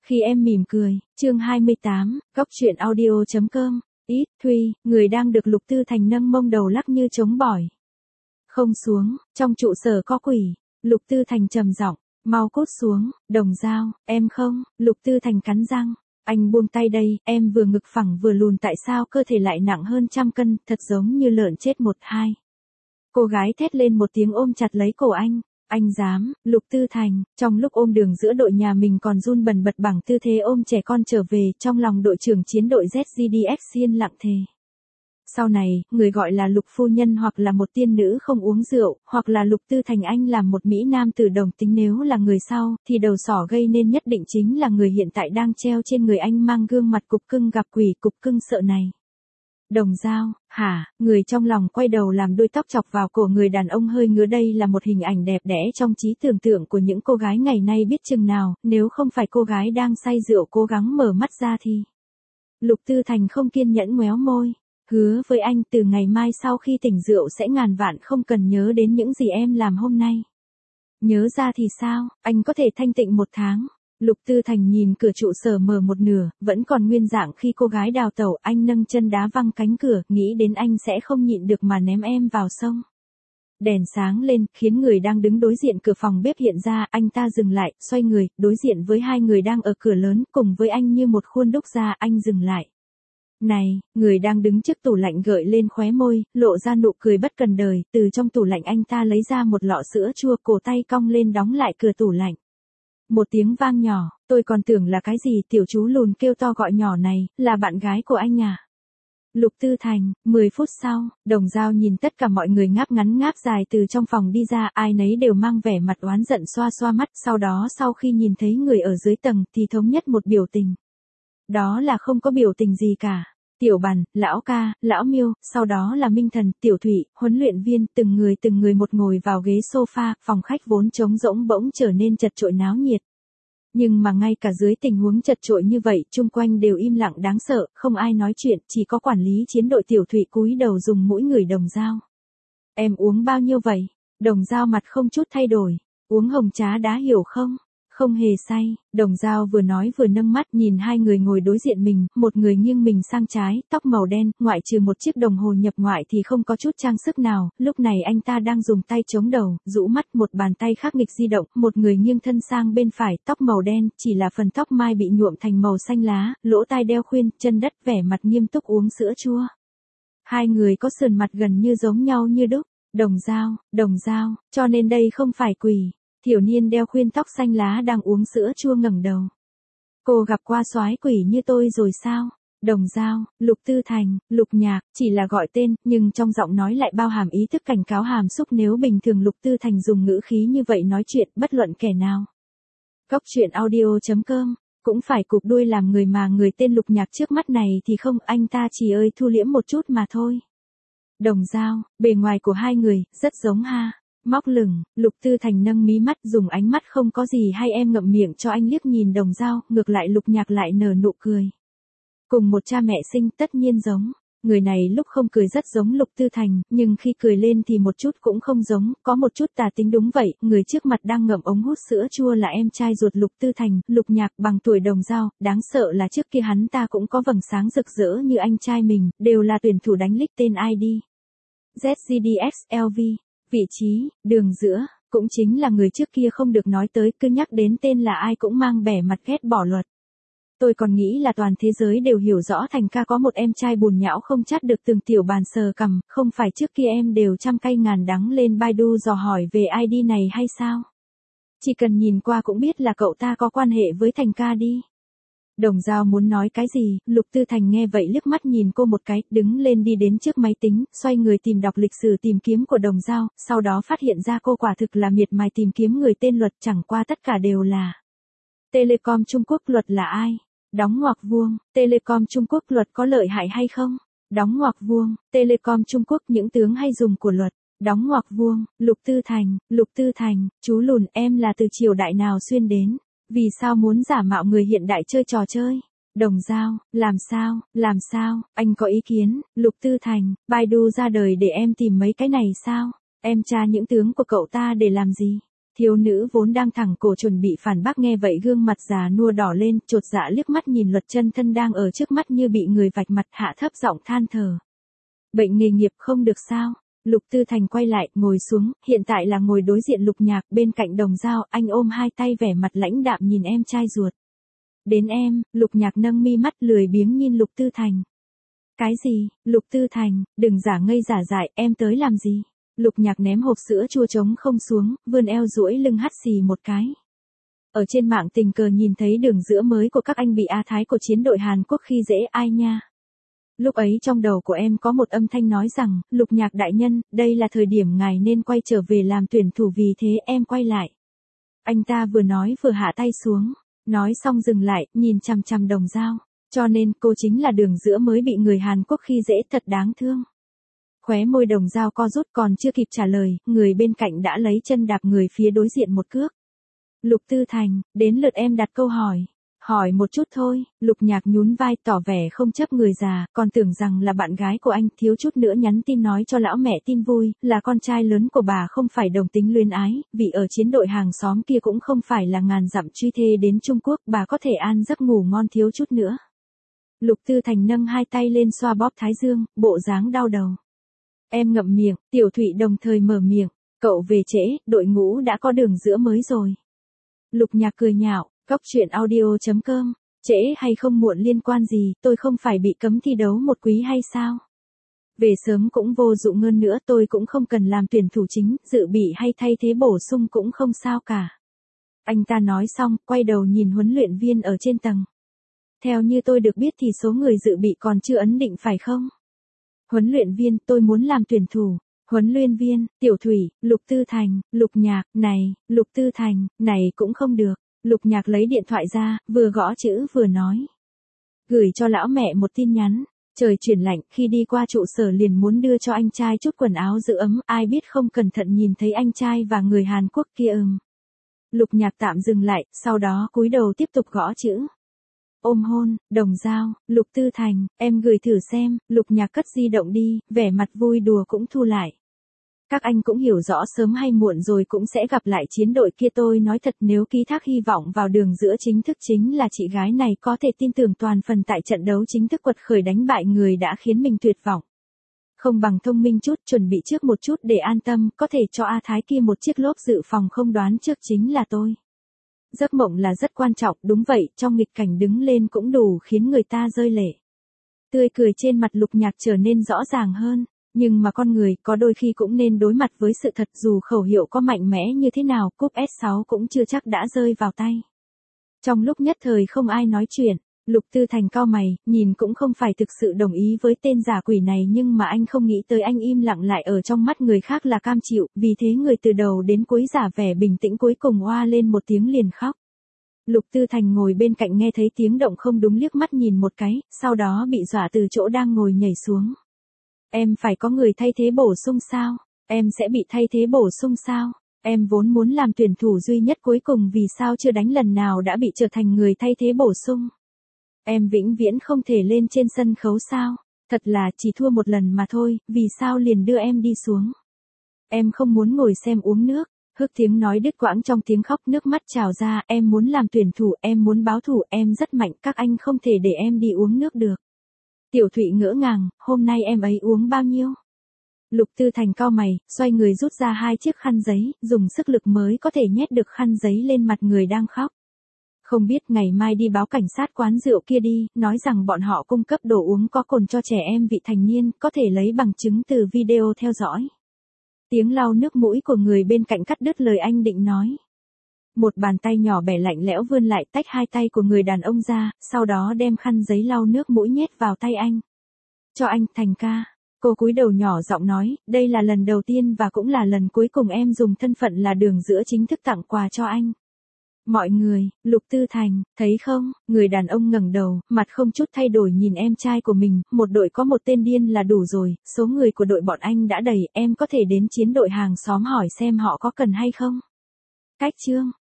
Khi em mỉm cười, chương 28, góc truyện audio.com, ít, Thuy, người đang được Lục Tư Thành nâng mông đầu lắc như trống bỏi. Không xuống, trong trụ sở có quỷ, Lục Tư Thành trầm giọng, mau cút xuống, Đồng Dao, em không, Lục Tư Thành cắn răng, anh buông tay đây, em vừa ngực phẳng vừa lùn tại sao cơ thể lại nặng hơn 100 cân, thật giống như lợn chết 1-2. Cô gái thét lên một tiếng ôm chặt lấy cổ anh dám, Lục Tư Thành, trong lúc ôm đường giữa đội nhà mình còn run bần bật bằng tư thế ôm trẻ con trở về, trong lòng đội trưởng chiến đội ZGDX yên lặng thề. Sau này, người gọi là Lục phu nhân hoặc là một tiên nữ không uống rượu, hoặc là Lục Tư Thành anh làm một mỹ nam tử đồng tính, nếu là người sau, thì đầu sỏ gây nên nhất định chính là người hiện tại đang treo trên người anh mang gương mặt cục cưng gặp quỷ cục cưng sợ này. Đồng Dao, hả, người trong lòng quay đầu làm đuôi tóc chọc vào cổ người đàn ông hơi ngứa, đây là một hình ảnh đẹp đẽ trong trí tưởng tượng của những cô gái ngày nay biết chừng nào, nếu không phải cô gái đang say rượu cố gắng mở mắt ra thì. Lục Tư Thành không kiên nhẫn ngoéo môi, hứa với anh từ ngày mai sau khi tỉnh rượu sẽ ngàn vạn không cần nhớ đến những gì em làm hôm nay. Nhớ ra thì sao, anh có thể thanh tịnh 1 tháng. Lục Tư Thành nhìn cửa trụ sở mở một nửa, vẫn còn nguyên dạng khi cô gái đào tẩu, anh nâng chân đá văng cánh cửa, nghĩ đến anh sẽ không nhịn được mà ném em vào sông. Đèn sáng lên, khiến người đang đứng đối diện cửa phòng bếp hiện ra, anh ta dừng lại, xoay người, đối diện với 2 người đang ở cửa lớn, cùng với anh như một khuôn đúc ra, anh dừng lại. Này, người đang đứng trước tủ lạnh gợi lên khóe môi, lộ ra nụ cười bất cần đời, từ trong tủ lạnh anh ta lấy ra một lọ sữa chua, cổ tay cong lên đóng lại cửa tủ lạnh. Một tiếng vang nhỏ, tôi còn tưởng là cái gì, tiểu chú lùn kêu to gọi nhỏ này, là bạn gái của anh à? Lục Tư Thành, 10 phút sau, Đồng Dao nhìn tất cả mọi người ngáp ngắn ngáp dài từ trong phòng đi ra, ai nấy đều mang vẻ mặt oán giận xoa xoa mắt, sau đó sau khi nhìn thấy người ở dưới tầng thì thống nhất một biểu tình. Đó là không có biểu tình gì cả. Tiểu Bằn, Lão Ca, Lão Miêu, sau đó là Minh Thần, Tiểu Thủy, huấn luyện viên, từng người một ngồi vào ghế sofa, phòng khách vốn trống rỗng bỗng trở nên chật chội náo nhiệt. Nhưng mà ngay cả dưới tình huống chật chội như vậy, chung quanh đều im lặng đáng sợ, không ai nói chuyện, chỉ có quản lý chiến đội Tiểu Thủy cúi đầu dùng mũi ngửi Đồng Dao. Em uống bao nhiêu vậy? Đồng Dao mặt không chút thay đổi. Uống hồng trà đá hiểu không? Không hề say, Đồng Dao vừa nói vừa nâng mắt nhìn 2 người ngồi đối diện mình, một người nghiêng mình sang trái, tóc màu đen, ngoại trừ một chiếc đồng hồ nhập ngoại thì không có chút trang sức nào, lúc này anh ta đang dùng tay chống đầu, rũ mắt, một bàn tay khác nghịch di động, một người nghiêng thân sang bên phải, tóc màu đen, chỉ là phần tóc mai bị nhuộm thành màu xanh lá, lỗ tai đeo khuyên, chân đất, vẻ mặt nghiêm túc uống sữa chua. 2 người có sườn mặt gần như giống nhau như đúc, Đồng Dao, cho nên đây không phải quỷ. Thiểu niên đeo khuyên tóc xanh lá đang uống sữa chua ngẩng đầu. Cô gặp qua soái quỷ như tôi rồi sao? Đồng Dao, Lục Tư Thành, Lục Nhạc, chỉ là gọi tên, nhưng trong giọng nói lại bao hàm ý thức cảnh cáo hàm xúc, nếu bình thường Lục Tư Thành dùng ngữ khí như vậy nói chuyện, bất luận kẻ nào. Góc truyện audio.com, cũng phải cụp đuôi làm người, mà người tên Lục Nhạc trước mắt này thì không, anh ta chỉ thu liễm một chút mà thôi. Đồng Dao, bề ngoài của 2 người, rất giống ha. Móc lửng, Lục Tư Thành nâng mí mắt, dùng ánh mắt không có gì hay em ngậm miệng cho anh liếc nhìn Đồng Dao, ngược lại Lục Nhạc lại nở nụ cười. Cùng một cha mẹ sinh tất nhiên giống. Người này lúc không cười rất giống Lục Tư Thành, nhưng khi cười lên thì một chút cũng không giống, có một chút tà tính. Đúng vậy, người trước mặt đang ngậm ống hút sữa chua là em trai ruột Lục Tư Thành, Lục Nhạc, bằng tuổi Đồng Dao, đáng sợ là trước kia hắn ta cũng có vầng sáng rực rỡ như anh trai mình, đều là tuyển thủ đánh lích tên ID. ZGDX LV. Vị trí, đường giữa, cũng chính là người trước kia không được nói tới, cứ nhắc đến tên là ai cũng mang vẻ mặt ghét bỏ luật. Tôi còn nghĩ là toàn thế giới đều hiểu rõ Thành ca có một em trai bùn nhão không chát được từng. Tiểu Bàn sờ cằm, không phải trước kia em đều trăm cay ngàn đắng lên Baidu dò hỏi về ID này hay sao? Chỉ cần nhìn qua cũng biết là cậu ta có quan hệ với Thành ca đi. Đồng Dao muốn nói cái gì, Lục Tư Thành nghe vậy liếc mắt nhìn cô một cái, đứng lên đi đến trước máy tính, xoay người tìm đọc lịch sử tìm kiếm của Đồng Dao, sau đó phát hiện ra cô quả thực là miệt mài tìm kiếm người tên Luật, chẳng qua tất cả đều là Telecom Trung Quốc. Luật là ai? Đóng ngoặc vuông, Telecom Trung Quốc Luật có lợi hại hay không? Đóng ngoặc vuông, Telecom Trung Quốc những tướng hay dùng của Luật. Đóng ngoặc vuông, Lục Tư Thành, chú lùn, em là từ triều đại nào xuyên đến? Vì sao muốn giả mạo người hiện đại chơi trò chơi? Đồng Dao, làm sao, anh có ý kiến? Lục Tư Thành, Baidu ra đời để em tìm mấy cái này sao? Em tra những tướng của cậu ta để làm gì? Thiếu nữ vốn đang thẳng cổ chuẩn bị phản bác nghe vậy gương mặt già nua đỏ lên, chột dạ liếc mắt nhìn Luật Chân Thân đang ở trước mắt như bị người vạch mặt, hạ thấp giọng than thở. Bệnh nghề nghiệp không được sao? Lục Tư Thành quay lại, ngồi xuống, hiện tại là ngồi đối diện Lục Nhạc, bên cạnh Đồng Dao, anh ôm hai tay vẻ mặt lãnh đạm nhìn em trai ruột. Đến em, Lục Nhạc nâng mi mắt lười biếng nhìn Lục Tư Thành. Cái gì? Lục Tư Thành, đừng giả ngây giả dại, em tới làm gì? Lục Nhạc ném hộp sữa chua trống không xuống, vươn eo duỗi lưng hắt xì một cái. Ở trên mạng tình cờ nhìn thấy đường giữa mới của các anh bị A Thái của chiến đội Hàn Quốc khi dễ ai nha. Lúc ấy trong đầu của em có một âm thanh nói rằng, Lục Nhạc đại nhân, đây là thời điểm ngài nên quay trở về làm tuyển thủ, vì thế em quay lại. Anh ta vừa nói vừa hạ tay xuống, nói xong dừng lại, nhìn chằm chằm Đồng Dao. Cho nên cô chính là đường giữa mới bị người Hàn Quốc khi dễ, thật đáng thương. Khóe môi Đồng Dao co rút, còn chưa kịp trả lời, người bên cạnh đã lấy chân đạp người phía đối diện một cước. Lục Tư Thành, đến lượt em đặt câu hỏi. Hỏi một chút thôi. Lục Nhạc nhún vai tỏ vẻ không chấp người già, còn tưởng rằng là bạn gái của anh, thiếu chút nữa nhắn tin nói cho lão mẹ tin vui, là con trai lớn của bà không phải đồng tính luyến ái, vì ở chiến đội hàng xóm kia cũng không phải là ngàn dặm truy thê đến Trung Quốc, bà có thể an giấc ngủ ngon thiếu chút nữa. Lục Tư Thành nâng hai tay lên xoa bóp thái dương, bộ dáng đau đầu. Em ngậm miệng, Tiểu Thụy đồng thời mở miệng, cậu về trễ, đội ngũ đã có đường giữa mới rồi. Lục Nhạc cười nhạo, Góc Chuyện Audio.com, trễ hay không muộn liên quan gì, tôi không phải bị cấm thi đấu một quý hay sao? Về sớm cũng vô dụng, hơn nữa tôi cũng không cần làm tuyển thủ chính, dự bị hay thay thế bổ sung cũng không sao cả. Anh ta nói xong, quay đầu nhìn huấn luyện viên ở trên tầng. Theo như tôi được biết thì số người dự bị còn chưa ấn định phải không? Huấn luyện viên, tôi muốn làm tuyển thủ. Huấn luyện viên, Tiểu Thủy, Lục Tư Thành, Lục Nhạc, này, Lục Tư Thành, này cũng không được. Lục Nhạc lấy điện thoại ra, vừa gõ chữ vừa nói. Gửi cho lão mẹ một tin nhắn. Trời chuyển lạnh, khi đi qua trụ sở liền muốn đưa cho anh trai chút quần áo giữ ấm, ai biết không cẩn thận nhìn thấy anh trai và người Hàn Quốc kia. Lục Nhạc tạm dừng lại, sau đó cúi đầu tiếp tục gõ chữ. Ôm hôn, Đồng Dao, Lục Tư Thành, em gửi thử xem. Lục Nhạc cất di động đi, vẻ mặt vui đùa cũng thu lại. Các anh cũng hiểu rõ sớm hay muộn rồi cũng sẽ gặp lại chiến đội kia, tôi nói thật, nếu ký thác hy vọng vào đường giữa chính thức chính là chị gái này, có thể tin tưởng toàn phần tại trận đấu chính thức quật khởi đánh bại người đã khiến mình tuyệt vọng. Không bằng thông minh chút, chuẩn bị trước một chút để an tâm, có thể cho A Thái kia một chiếc lốp dự phòng không đoán trước chính là tôi. Giấc mộng là rất quan trọng, đúng vậy, trong nghịch cảnh đứng lên cũng đủ khiến người ta rơi lệ. Tươi cười trên mặt Lục Nhạc trở nên rõ ràng hơn, nhưng mà con người có đôi khi cũng nên đối mặt với sự thật, dù khẩu hiệu có mạnh mẽ như thế nào, cúp S6 cũng chưa chắc đã rơi vào tay. Trong lúc nhất thời không ai nói chuyện, Lục Tư Thành cau mày, nhìn cũng không phải thực sự đồng ý với tên giả quỷ này, nhưng mà anh không nghĩ tới anh im lặng lại ở trong mắt người khác là cam chịu, vì thế người từ đầu đến cuối giả vẻ bình tĩnh cuối cùng oa lên một tiếng liền khóc. Lục Tư Thành ngồi bên cạnh nghe thấy tiếng động không đúng liếc mắt nhìn một cái, sau đó bị dọa từ chỗ đang ngồi nhảy xuống. Em phải có người thay thế bổ sung sao? Em sẽ bị thay thế bổ sung sao? Em vốn muốn làm tuyển thủ duy nhất cuối cùng, vì sao chưa đánh lần nào đã bị trở thành người thay thế bổ sung? Em vĩnh viễn không thể lên trên sân khấu sao? Thật là chỉ thua một lần mà thôi, vì sao liền đưa em đi xuống? Em không muốn ngồi xem uống nước. Hức tiếng nói đứt quãng trong tiếng khóc, nước mắt trào ra, em muốn làm tuyển thủ, em muốn báo thù, em rất mạnh, các anh không thể để em đi uống nước được. Tiểu Thụy ngỡ ngàng, hôm nay em ấy uống bao nhiêu? Lục Tư Thành cau mày, xoay người rút ra hai chiếc khăn giấy, dùng sức lực mới có thể nhét được khăn giấy lên mặt người đang khóc. Không biết ngày mai đi báo cảnh sát quán rượu kia đi, nói rằng bọn họ cung cấp đồ uống có cồn cho trẻ em vị thành niên, có thể lấy bằng chứng từ video theo dõi. Tiếng lau nước mũi của người bên cạnh cắt đứt lời anh định nói. Một bàn tay nhỏ bé lạnh lẽo vươn lại tách hai tay của người đàn ông ra, sau đó đem khăn giấy lau nước mũi nhét vào tay anh. Cho anh, Thành ca. Cô cúi đầu nhỏ giọng nói, đây là lần đầu tiên và cũng là lần cuối cùng em dùng thân phận là đường giữa chính thức tặng quà cho anh. Mọi người, Lục Tư Thành, thấy không? Người đàn ông ngẩng đầu, mặt không chút thay đổi nhìn em trai của mình, một đội có một tên điên là đủ rồi, số người của đội bọn anh đã đầy, em có thể đến chiến đội hàng xóm hỏi xem họ có cần hay không. Cách chương